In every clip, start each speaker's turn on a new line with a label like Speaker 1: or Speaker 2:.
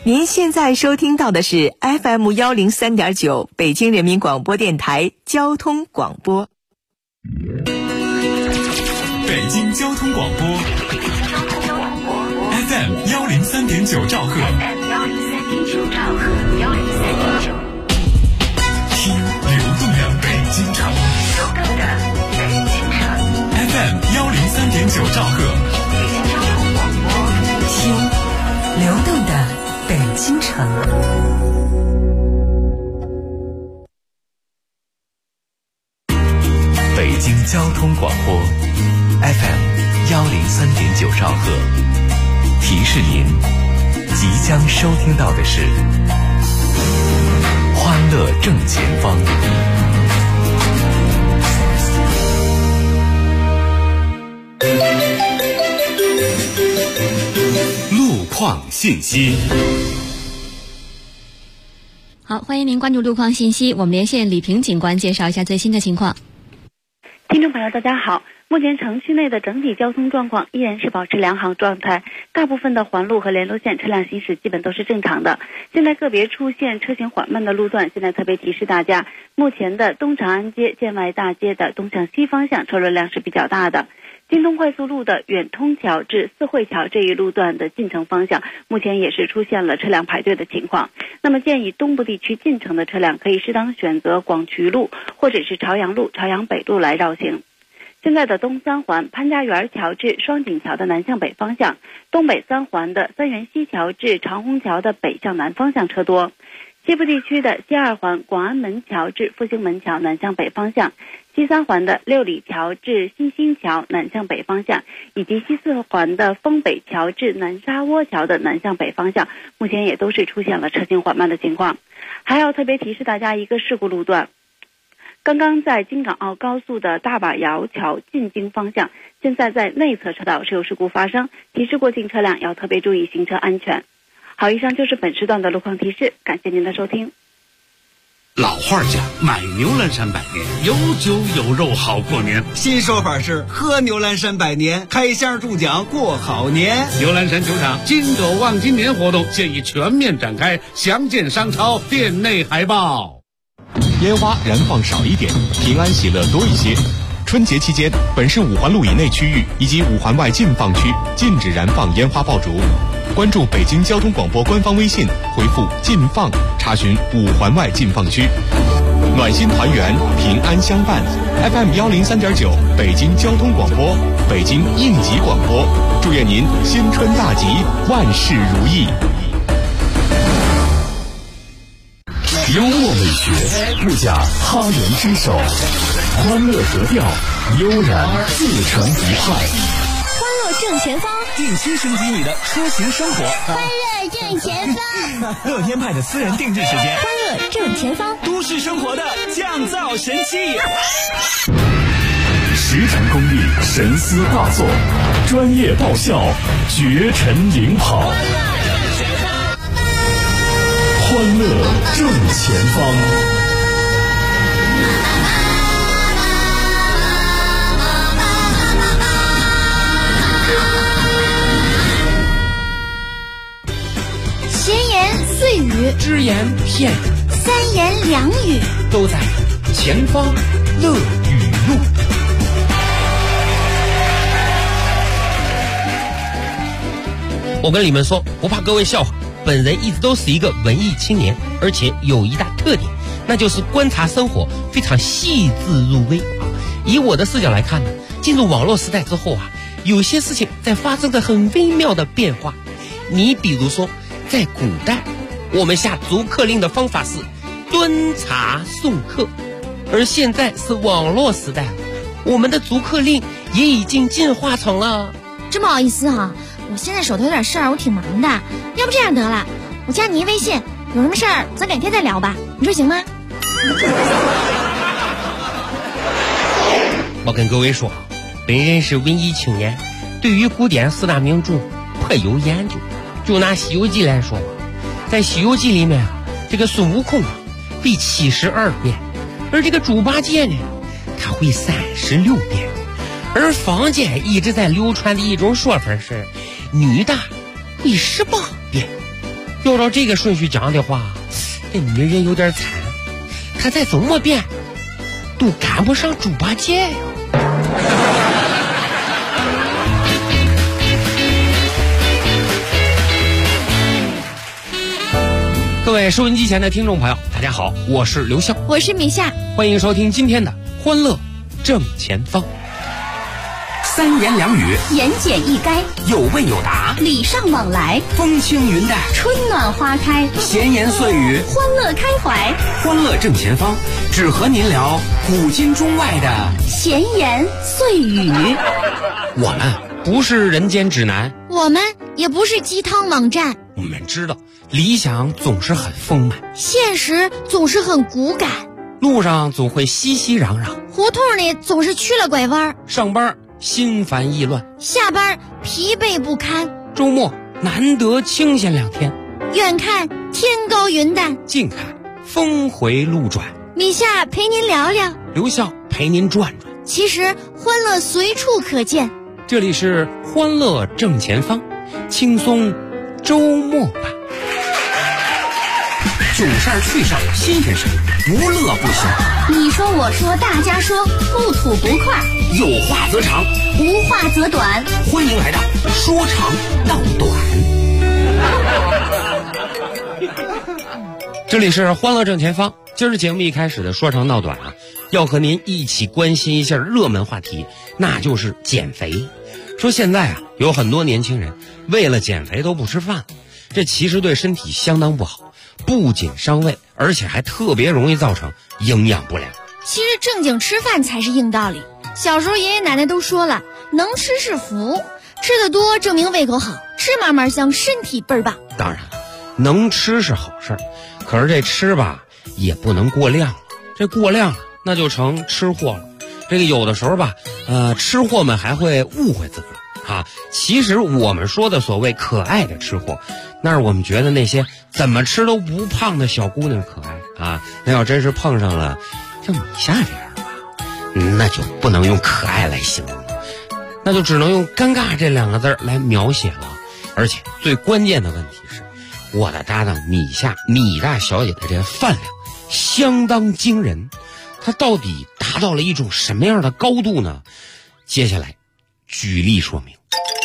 Speaker 1: 您现在收听到的是 FM103.9 北京人民广播电台交通广播。
Speaker 2: 北京交通广播 FM103.9 兆赫，听流动的北京城，FM103.9 兆赫，
Speaker 1: 听流动的北京城。
Speaker 2: 北京交通广播 FM103.9 兆赫，提示您即将收听到的是欢乐正前方。路况信息。
Speaker 3: 好，欢迎您关注路况信息，我们连线李平警官介绍一下最新的情况。
Speaker 4: 听众朋友大家好，目前城区内的整体交通状况依然是保持良好状态，大部分的环路和联络线车辆行驶基本都是正常的。现在个别出现车行缓慢的路段，现在特别提示大家，目前的东长安街建外大街的东向西方向车流量是比较大的。京东快速路的远通桥至四惠桥这一路段的进城方向，目前也是出现了车辆排队的情况。那么建议东部地区进城的车辆可以适当选择广渠路或者是朝阳路、朝阳北路来绕行。现在的东三环潘家园桥至双井桥的南向北方向，东北三环的三元西桥至长虹桥的北向南方向车多。西部地区的西二环广安门桥至复兴门桥南向北方向，西三环的六里桥至新兴桥南向北方向，以及西四环的丰北桥至南沙窝桥的南向北方向，目前也都是出现了车行缓慢的情况。还要特别提示大家一个事故路段，刚刚在京港澳高速的大把窑桥进京方向，现在在内侧车道是有事故发生，提示过境车辆要特别注意行车安全。好，以上就是本时段的路况提示，感谢您的收听。
Speaker 5: 老话讲，买牛栏山百年，有酒有肉好过年。
Speaker 6: 新说法是喝牛栏山百年，开箱中奖过好年。
Speaker 5: 牛栏山球场金斗望今年活动现已全面展开，详见商超店内海报。
Speaker 2: 烟花燃放少一点，平安喜乐多一些。春节期间，本市5环路以内区域以及5环外禁放区禁止燃放烟花爆竹。关注北京交通广播官方微信，回复禁放查询5环外禁放区。暖心团圆，平安相伴。 FM103.9 北京交通广播，北京应急广播，祝愿您新春大吉，万事如意。幽默美学，不假他人之手，欢乐格调，悠然自成一派。
Speaker 7: 欢乐正前方，
Speaker 8: 定期升级你的出行生活。
Speaker 7: 欢乐正前方，
Speaker 8: 乐天派的私人定制时间。
Speaker 7: 欢乐正前方，
Speaker 8: 都市生活的降噪神器。
Speaker 2: 实诚公益，神思大作，专业爆笑，绝尘领跑。欢乐正前方。
Speaker 7: 闲言碎语，
Speaker 9: 只言片语，
Speaker 7: 三言两语，
Speaker 9: 都在前方乐语录。我跟你们说，不怕各位笑话，本人一直都是一个文艺青年，而且有一大特点，那就是观察生活非常细致入微。以我的视角来看呢，进入网络时代之后啊，有些事情在发生着很微妙的变化。你比如说，在古代，我们下逐客令的方法是敦查送客，而现在是网络时代了，我们的逐客令也已经进化成了。
Speaker 7: 真不好意思哈，我现在手头有点事儿，我挺忙的，要不这样得了，我加你一微信，有什么事儿咱改天再聊吧，你说行吗？
Speaker 9: 我跟各位说，本人是文艺青年，对于古典4大名著颇有研究。就拿《西游记》来说吧，在《西游记》里面啊，这个孙悟空啊会72变，而这个猪八戒呢，他会36变。而坊间一直在流传的一种说法是，女的会18变。 要照这个顺序讲的话，这女人有点惨，她再怎么变都赶不上猪八戒呀。各位收音机前的听众朋友，大家好，我是刘笑，
Speaker 7: 我是米夏，
Speaker 9: 欢迎收听今天的欢乐正前方。
Speaker 8: 三言两语，
Speaker 10: 言简意赅，
Speaker 8: 有问有答，
Speaker 10: 礼尚往来，
Speaker 8: 风轻云淡，
Speaker 10: 春暖花开，
Speaker 8: 闲言碎语，
Speaker 10: 欢乐开怀。
Speaker 8: 欢乐正前方，只和您聊古今中外的
Speaker 10: 闲言碎语。
Speaker 9: 我们不是人间指南，
Speaker 7: 我们也不是鸡汤网站，
Speaker 9: 我们知道理想总是很丰满，
Speaker 7: 现实总是很骨感，
Speaker 9: 路上总会熙熙攘攘，
Speaker 7: 胡同里总是曲了拐弯，
Speaker 9: 上班心烦意乱，
Speaker 7: 下班疲惫不堪，
Speaker 9: 周末难得清闲2天，
Speaker 7: 远看天高云淡，
Speaker 9: 近看峰回路转。
Speaker 7: 米夏陪您聊聊，
Speaker 9: 刘笑陪您转转，
Speaker 7: 其实欢乐随处可见。
Speaker 9: 这里是欢乐正前方，轻松周末吧。
Speaker 8: 囧事儿趣事儿新鲜事儿，无乐不休。
Speaker 10: 你说我说大家说，不吐不快，
Speaker 8: 有话则长，
Speaker 10: 无话则短。
Speaker 8: 欢迎来到说长道短。
Speaker 9: 这里是欢乐正前方，今儿节目一开始的说长道短啊，要和您一起关心一下热门话题，那就是减肥。说现在啊，有很多年轻人为了减肥都不吃饭了，这其实对身体相当不好，不仅伤胃，而且还特别容易造成营养不良。
Speaker 7: 其实正经吃饭才是硬道理，小时候爷爷奶奶都说了，能吃是福，吃得多证明胃口好，吃嘛嘛香，身体倍儿棒。
Speaker 9: 当然了，能吃是好事，可是这吃吧也不能过量了，这过量了那就成吃货了。这个有的时候吧，吃货们还会误会自个啊。其实我们说的所谓可爱的吃货，那是我们觉得那些怎么吃都不胖的小姑娘可爱啊。那要真是碰上了像米夏这样的吧，那就不能用可爱来形容了，那就只能用尴尬这2个字来描写了。而且最关键的问题是，我的搭档米大小姐的这个饭量相当惊人，她到底达到了一种什么样的高度呢？接下来举例说明。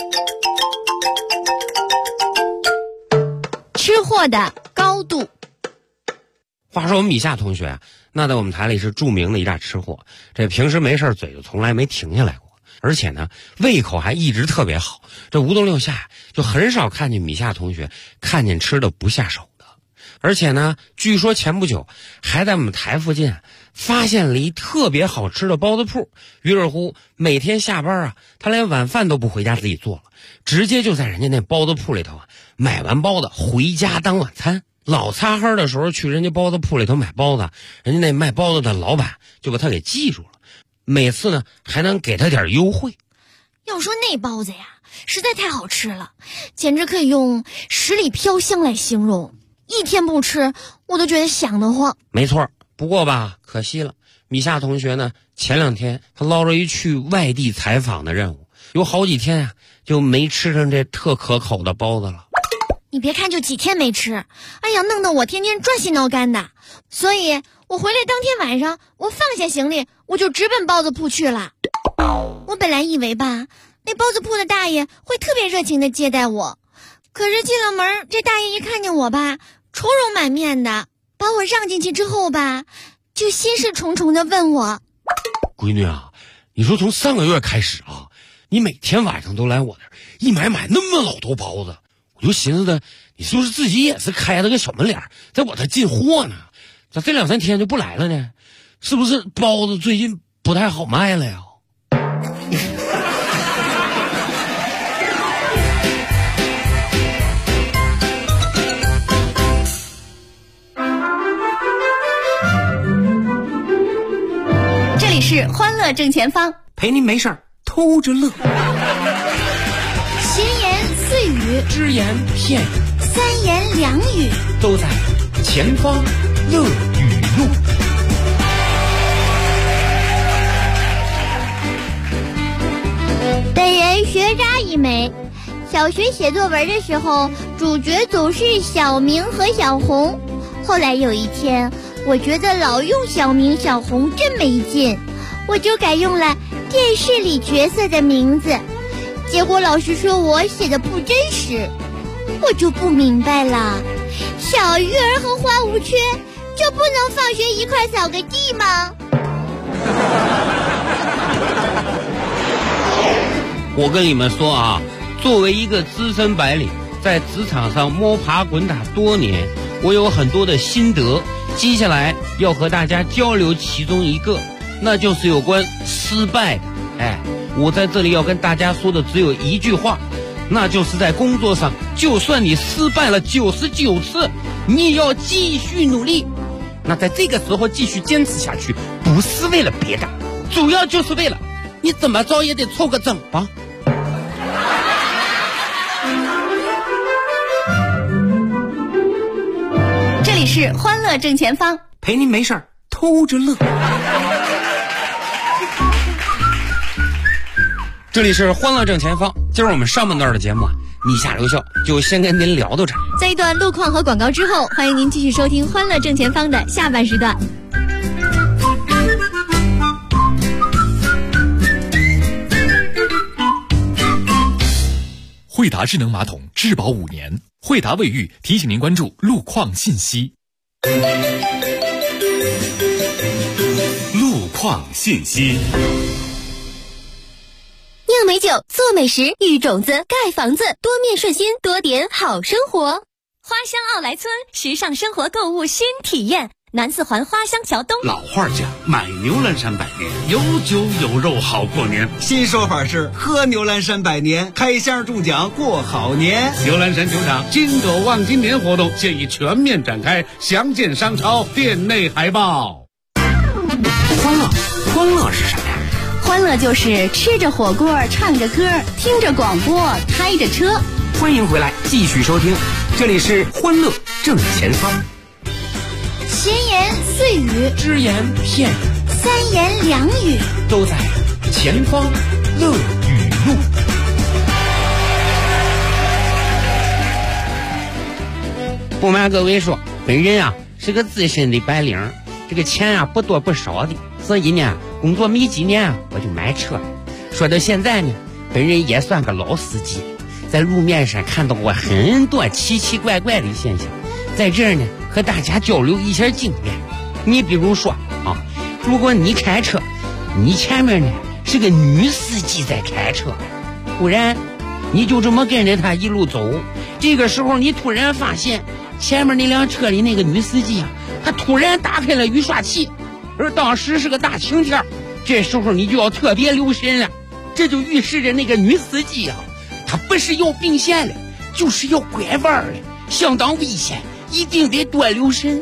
Speaker 7: 吃货的高度。
Speaker 9: 话说我们米夏同学啊，那在我们台里是著名的一大吃货，这平时没事嘴就从来没停下来过，而且呢胃口还一直特别好，这无冬六夏就很少看见米夏同学看见吃的不下手的。而且呢，据说前不久还在我们台附近发现了一特别好吃的包子铺，于是乎每天下班啊，他连晚饭都不回家自己做了，直接就在人家那包子铺里头买完包子回家当晚餐。老擦黑的时候去人家包子铺里头买包子，人家那卖包子的老板就把他给记住了，每次呢还能给他点优惠。
Speaker 7: 要说那包子呀，实在太好吃了，简直可以用十里飘香来形容，一天不吃我都觉得想得慌。
Speaker 9: 没错，不过吧，可惜了，米夏同学呢前2天他捞着一去外地采访的任务，有好几天就没吃上这特可口的包子了。
Speaker 7: 你别看就几天没吃，哎呀，弄得我天天转心挠肝的。所以我回来当天晚上，我放下行李，我就直奔包子铺去了。我本来以为吧，那包子铺的大爷会特别热情的接待我，可是进了门，这大爷一看见我吧，愁容满面的，把我让进去之后吧，就心事重重的问我：
Speaker 9: 闺女啊，你说从3个月开始啊，你每天晚上都来我那儿一买那么老多包子，我就寻思的，你是不是自己也是开了个小门脸，在我这进货呢？咋这2-3天就不来了呢？是不是包子最近不太好卖了呀？
Speaker 10: 这里是欢乐正前方，
Speaker 8: 陪您没事儿偷着乐。
Speaker 7: 闲言碎语，
Speaker 9: 只言片语，
Speaker 7: 三言两语，
Speaker 9: 都在前方乐语录。
Speaker 7: 本人学渣一枚， 小学写作文的时候，主角总是小明和小红。后来有一天，我觉得老用小明小红真没劲，我就改用了电视里角色的名字。结果老师说我写的不真实，我就不明白了，小鱼儿和花无缺就不能放学一块扫个地吗？
Speaker 9: 我跟你们说啊，作为一个资深白领，在职场上摸爬滚打多年，我有很多的心得，接下来要和大家交流其中一个，那就是有关失败的。我在这里要跟大家说的只有一句话，那就是在工作上，就算你失败了99次，你也要继续努力。那在这个时候继续坚持下去，不是为了别的，主要就是为了你怎么着也得凑个整吧。
Speaker 10: 这里是欢乐正前方，
Speaker 8: 陪您没事偷着乐。这里是欢乐正前方，今儿我们上半段的节目你下留校就先跟您聊到这儿。
Speaker 3: 在一段路况和广告之后，欢迎您继续收听欢乐正前方的下半时段。
Speaker 2: 惠达智能马桶质保5年，惠达卫浴提醒您关注路况信息。路况信息。
Speaker 10: 酿美酒，做美食，育种子，盖房子，多面顺心，多点好生活。花乡奥莱村，时尚生活购物新体验。南四环花乡桥东。
Speaker 5: 老话讲，买牛栏山百年，有酒有肉好过年。
Speaker 6: 新说法是喝牛栏山百年，开箱中奖过好年。
Speaker 5: 牛栏山酒厂金斗望今年活动现已全面展开，详见商超店内海报。
Speaker 8: 欢乐是什么呀？
Speaker 10: 欢乐就是吃着火锅，唱着歌，听着广播，开着车。
Speaker 8: 欢迎回来，继续收听，这里是欢乐正前方。
Speaker 7: 闲言碎语，
Speaker 8: 只言片语，
Speaker 7: 三言两语，
Speaker 8: 都在前方乐语录。不瞒各位说，本人是个资深的白领，这个钱不多不少的，所以呢，工作没几年我就买车了。说到现在呢，本人也算个老司机，在路面上看到过很多奇奇怪怪的现象，在这儿呢和大家交流一下经验。你比如说如果你开车，你前面呢是个女司机在开车，突然你就这么跟着她一路走，这个时候你突然发现前面那辆车里那个女司机她突然打开了雨刷器，而当时是个大晴天，这时候你就要特别留神了，这就预示着那个女司机她不是要并线了，就是要拐弯了，相当危险，一定得多留神。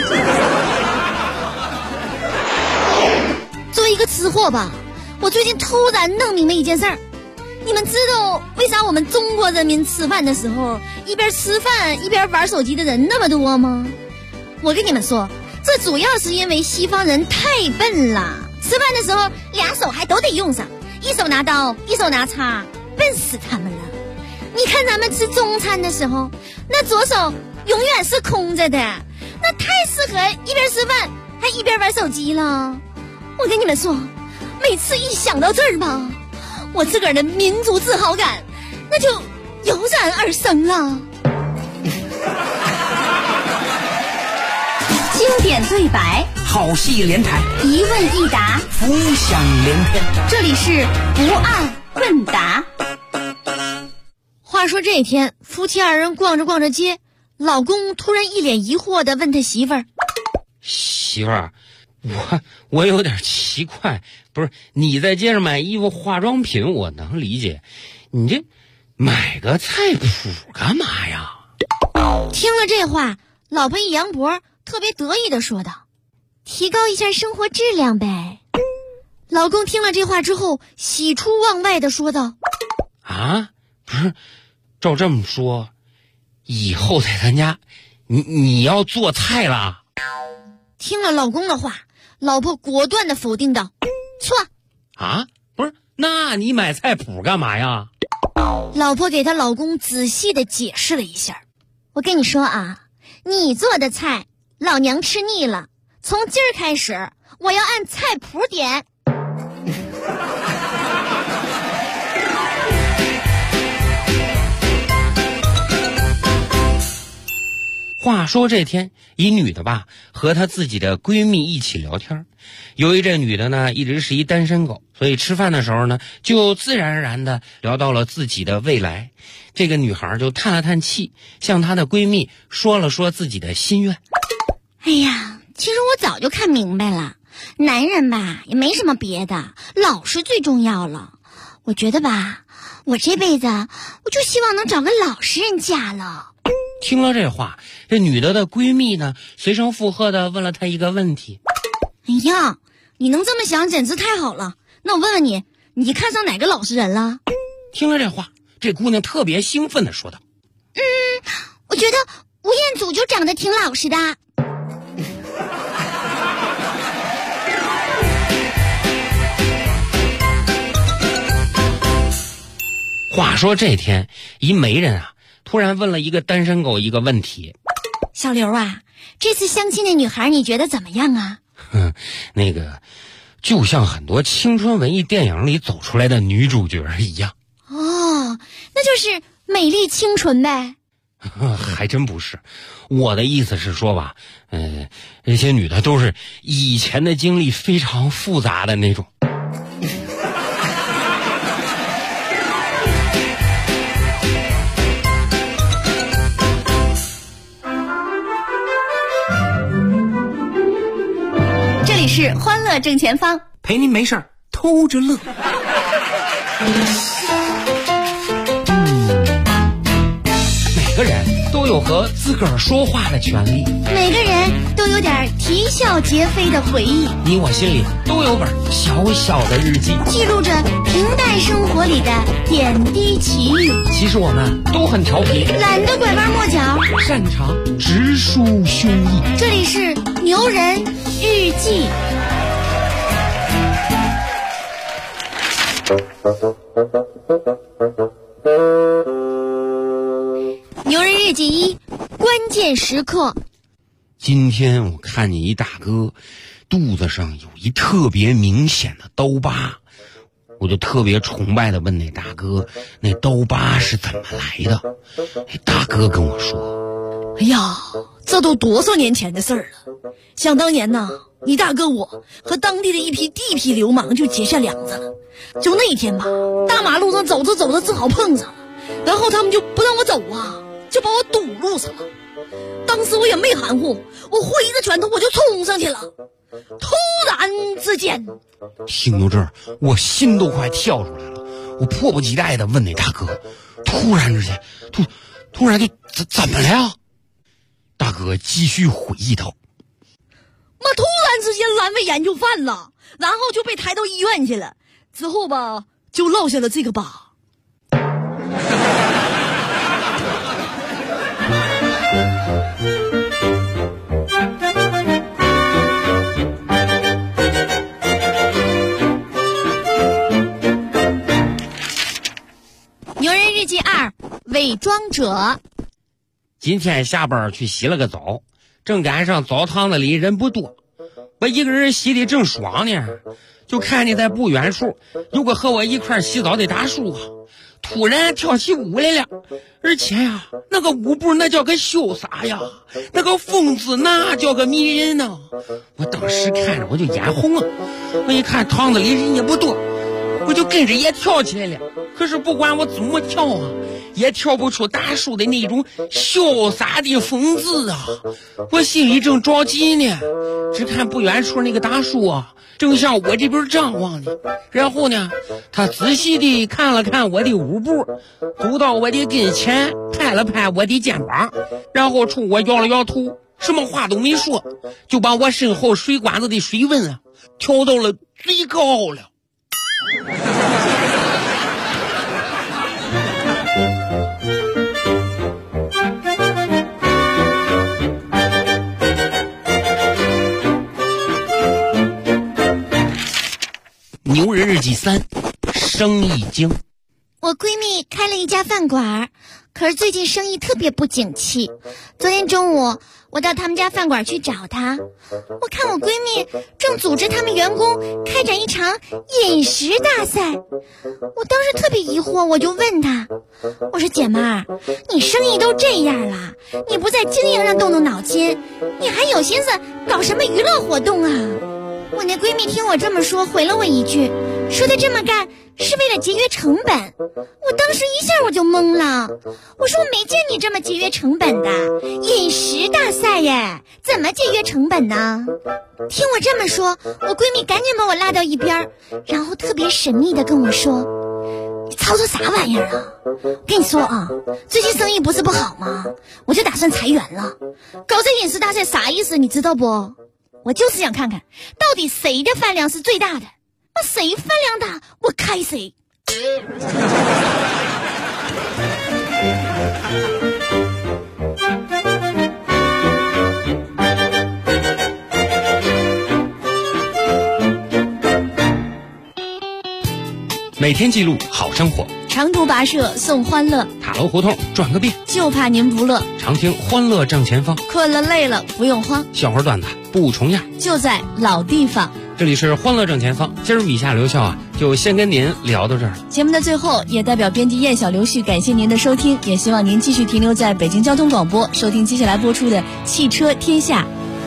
Speaker 7: 作为一个吃货吧，我最近突然弄明白一件事儿。你们知道为啥我们中国人民吃饭的时候一边吃饭一边玩手机的人那么多吗？我跟你们说，这主要是因为西方人太笨了，吃饭的时候俩手还都得用上，一手拿刀一手拿叉，笨死他们了。你看咱们吃中餐的时候，那左手永远是空着的，那太适合一边吃饭还一边玩手机了。我跟你们说，每次一想到这儿吧，我自个儿的民族自豪感那就油然而生了。
Speaker 10: 经典对白，
Speaker 8: 好戏连台，
Speaker 10: 一问一答，
Speaker 8: 浮想联翩。
Speaker 10: 这里是不二问答。
Speaker 7: 话说这天，夫妻二人逛着逛着街，老公突然一脸疑惑地问他媳妇儿：“
Speaker 9: 媳妇儿，我有点奇怪，不是你在街上买衣服化妆品我能理解，你这买个菜谱干嘛呀？”
Speaker 7: 听了这话，老婆一扬脖，特别得意地说道：“提高一下生活质量呗。”老公听了这话之后，喜出望外地说道：“
Speaker 9: 不是，照这么说，以后在咱家，你要做菜啦？”
Speaker 7: 听了老公的话，老婆果断地否定道：“错。”
Speaker 9: 不是，那你买菜谱干嘛呀？
Speaker 7: 老婆给她老公仔细的解释了一下，我跟你说啊，你做的菜老娘吃腻了，从今儿开始我要按菜谱点。
Speaker 8: 话说这天，一女的吧和她自己的闺蜜一起聊天。由于这女的呢一直是一单身狗，所以吃饭的时候呢就自然而然的聊到了自己的未来。这个女孩就叹了叹气，向她的闺蜜说了说自己的心愿。
Speaker 7: 哎呀，其实我早就看明白了，男人吧也没什么别的，老实最重要了。我觉得吧，我这辈子我就希望能找个老实人嫁了。
Speaker 8: 听了这话，这女的闺蜜呢随声附和的问了她一个问题。
Speaker 7: 哎呀，你能这么想简直太好了，那我问问你，你看上哪个老实人了？
Speaker 8: 听了这话，这姑娘特别兴奋的说道，
Speaker 7: 我觉得吴彦祖就长得挺老实的。
Speaker 8: 话说这天，一媒人啊突然问了一个单身狗一个问题。
Speaker 7: 小刘啊，这次相亲的女孩你觉得怎么样啊？
Speaker 8: 那个就像很多青春文艺电影里走出来的女主角一样。
Speaker 7: 哦，那就是美丽清纯呗。
Speaker 8: 还真不是，我的意思是说吧，这些女的都是以前的经历非常复杂的那种。
Speaker 10: 这里是欢乐正前方，
Speaker 6: 陪您没事儿偷着乐。
Speaker 8: 每个人都有和自个儿说话的权利，
Speaker 7: 每个人都有点啼笑皆非的回忆，
Speaker 8: 你我心里都有本小小的日记，
Speaker 7: 记录着平淡生活里的点滴奇遇。
Speaker 8: 其实我们都很调皮，
Speaker 7: 懒得拐弯抹角，
Speaker 8: 擅长直抒胸臆。
Speaker 7: 这里是牛人日记。牛人日记一，关键时刻。
Speaker 8: 今天我看见一大哥肚子上有一特别明显的刀疤，我就特别崇拜的问那大哥，那刀疤是怎么来的？大哥跟我说，
Speaker 11: 哎呀，这都多少年前的事儿了。想当年呢，你大哥我和当地的一批地痞流氓就结下梁子了。就那天吧，大马路上走着走着正好碰上了，然后他们就不让我走啊，就把我堵路上了。当时我也没含糊，我挥着拳头我就冲上去了。突然之间，
Speaker 8: 听到这儿我心都快跳出来了，我迫不及待地问那大哥，突然之间突然就怎么了呀？大哥继续回忆道，
Speaker 11: 妈突然之间阑尾炎就犯了，然后就被抬到医院去了，之后吧就落下了这个疤。
Speaker 7: 牛人日记二，伪装者。
Speaker 8: 今天下班去洗了个澡，正赶上澡堂子里人不多，我一个人洗的正爽呢，就看见在不远处有个和我一块洗澡的大叔啊，突然跳起舞来了，而且呀，那个舞步那叫个潇洒呀，那个风姿那叫个迷人呐。我当时看着我就眼红啊，我一看堂子里人也不多，我就跟着也跳起来了。可是不管我怎么跳啊，也跳不出大叔的那种潇洒的风姿啊。我心里正着急呢，只看不远处那个大叔啊正向我这边张望呢，然后呢他仔细地看了看我的舞步，走到我的跟前拍了拍我的肩膀，然后冲我摇了摇头，什么话都没说，就把我身后水管子的水温啊调到了最高了。牛人日记三，生意经。
Speaker 7: 我闺蜜开了一家饭馆，可是最近生意特别不景气。昨天中午我到他们家饭馆去找她，我看我闺蜜正组织他们员工开展一场饮食大赛。我当时特别疑惑，我就问她，我说姐妹儿，你生意都这样了，你不在经营上动动脑筋，你还有心思搞什么娱乐活动啊？我那闺蜜听我这么说，回了我一句，说她这么干是为了节约成本。我当时一下我就懵了，我说我没见你这么节约成本的，饮食大赛耶，怎么节约成本呢？听我这么说，我闺蜜赶紧把我拉到一边，然后特别神秘的跟我说，你操作啥玩意儿啊？跟你说啊，最近生意不是不好吗？我就打算裁员了。搞这饮食大赛啥意思你知道不？我就是想看看到底谁的饭量是最大的，那谁饭量大我开谁。
Speaker 8: 每天记录好生活，
Speaker 11: 长途跋涉送欢乐，
Speaker 8: 塔楼胡同转个遍，
Speaker 11: 就怕您不乐。
Speaker 8: 常听欢乐正前方，
Speaker 11: 困了累了不用慌，
Speaker 8: 笑话段子不重样，
Speaker 11: 就在老地方。
Speaker 8: 这里是欢乐正前方，今儿米夏刘笑啊，就先跟您聊到这儿。
Speaker 11: 节目的最后，也代表编辑燕小刘旭感谢您的收听，也希望您继续停留在北京交通广播，收听接下来播出的《汽车天下》。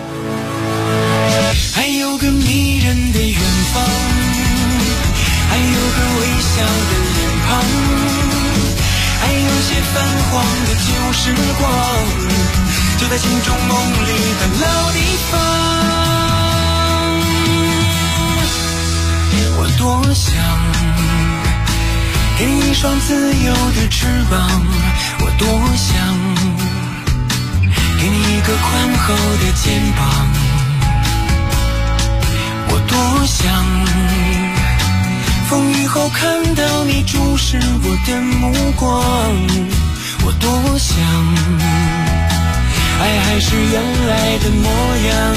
Speaker 12: 还有个迷人的远方，还有个微笑的脸庞，还有些泛黄的旧时光，就在心中梦里的老地方。我多想给你一双自由的翅膀，我多想给你一个宽厚的肩膀，我多想风雨后看到你注视我的目光，我多想爱还是原来的模样，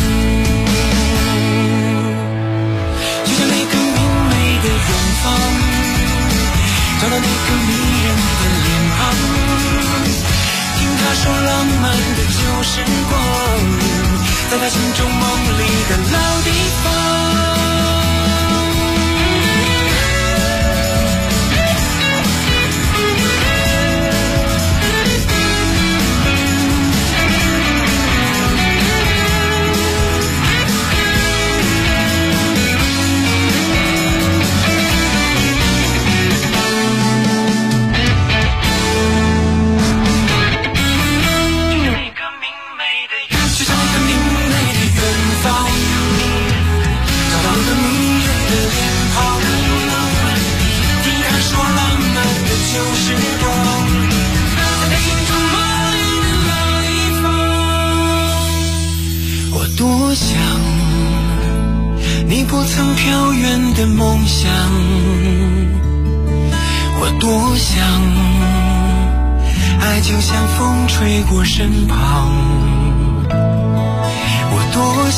Speaker 12: 就像那个明媚的远方，找到那个迷人的脸庞，听他说浪漫的旧时光，在他心中梦里的老地方。多想你不曾飘远的梦想，我多想爱就像风吹过身旁，我多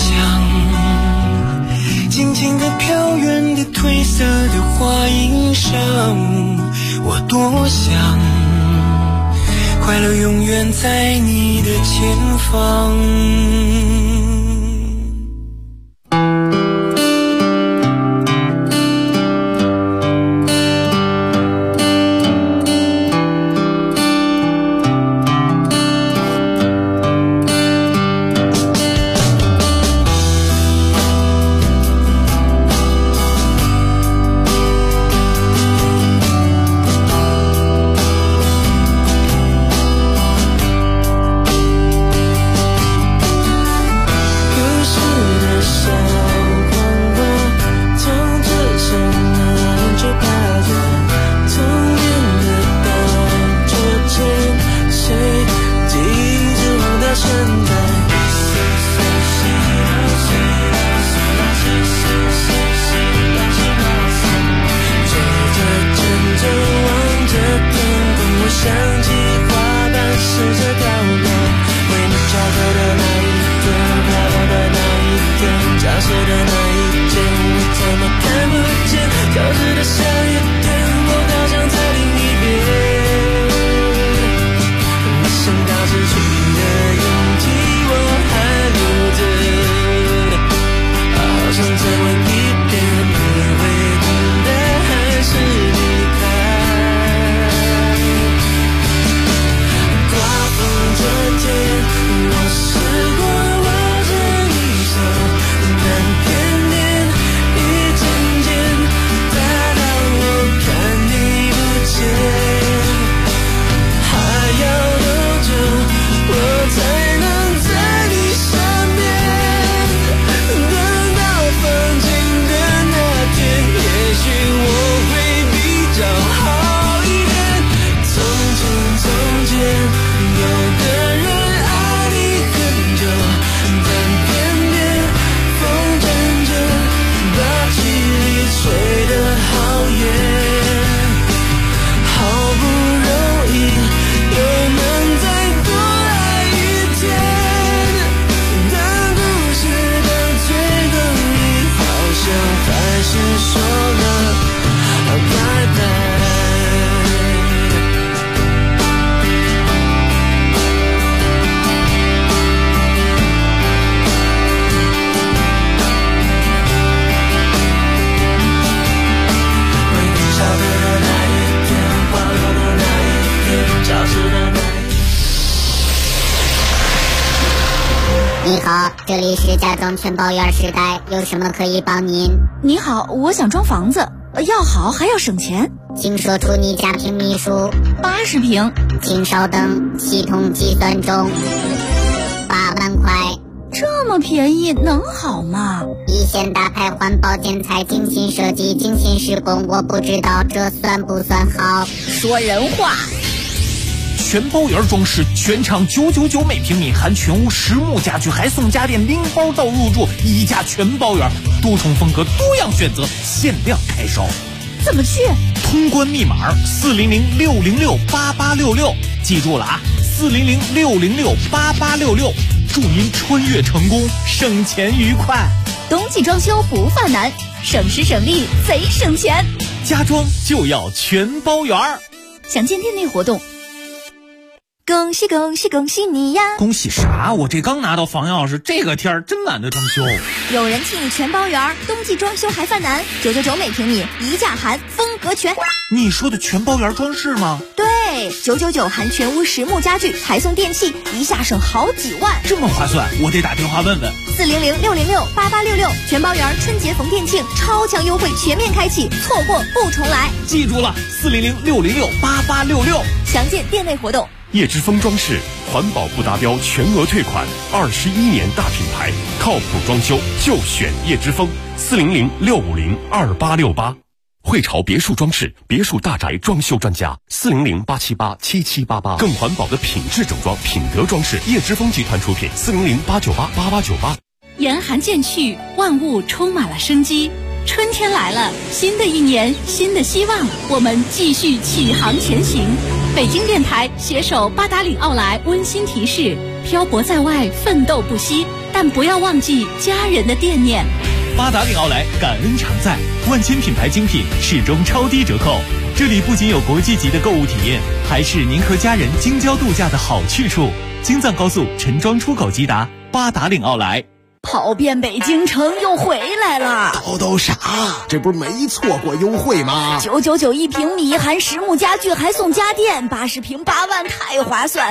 Speaker 12: 想静静地飘远的褪色的花衣裳，我多想快乐永远在你的前方。消失的下雨天，我好想再淋一
Speaker 13: 这里是家装全包圆时代，有什么可以帮您？
Speaker 11: 你好，我想装房子，要好还要省钱，
Speaker 13: 请说出你家平米数。
Speaker 11: 80平。
Speaker 13: 请稍等，系统计算中。8万块。
Speaker 11: 这么便宜能好吗？
Speaker 13: 一线大牌环保建材，精心设计，精心施工，我不知道这算不算好。
Speaker 11: 说人话。
Speaker 14: 全包圆装饰，全场999每平米，含全屋实木家具，还送家电拎包到入住，一价全包圆，多重风格，多样选择，限量开烧。
Speaker 11: 怎么去？
Speaker 14: 通关密码400-606-8866，记住了啊，400-606-8866，祝您穿越成功，省钱愉快。
Speaker 10: 冬季装修不犯难，省时省力贼省钱，
Speaker 14: 家装就要全包圆。
Speaker 10: 详见店内活动。恭喜恭喜恭喜你呀！
Speaker 14: 恭喜啥？我这刚拿到房钥匙，这个天儿真懒得装修。
Speaker 10: 有人替你全包圆，冬季装修还犯难，999每平米，一价含风格全。
Speaker 14: 你说的全包圆装饰吗？
Speaker 10: 对，999含全屋实木家具，还送电器，一下省好几万，
Speaker 14: 这么划算，我得打电话问问。
Speaker 10: 400-606-8866，全包圆春节逢店庆，超强优惠全面开启，错过不重来。
Speaker 14: 记住了，400-606-8866，
Speaker 10: 详见店内活动。
Speaker 2: 叶之峰装饰，环保不达标全额退款，21年大品牌，靠谱装修就选叶之峰。400-650-2868，汇潮别墅装饰，别墅大宅装修专家。400-878-7788，更环保的品质整装，品德装饰，叶之峰集团出品。400-898-8898。
Speaker 15: 严寒渐去，万物充满了生机。春天来了，新的一年，新的希望，我们继续启航前行。北京电台携手八达岭奥莱温馨提示：漂泊在外，奋斗不息，但不要忘记家人的惦念。
Speaker 14: 八达岭奥莱感恩常在，万千品牌精品始终超低折扣。这里不仅有国际级的购物体验，还是您和家人京郊度假的好去处。京藏高速陈庄出口即达，八达岭奥莱。
Speaker 11: 跑遍北京城又回来了，
Speaker 16: 叨啥？这不是没错过优惠吗？
Speaker 11: 999一平米，含实木家具，还送家电，80平8万，太划算。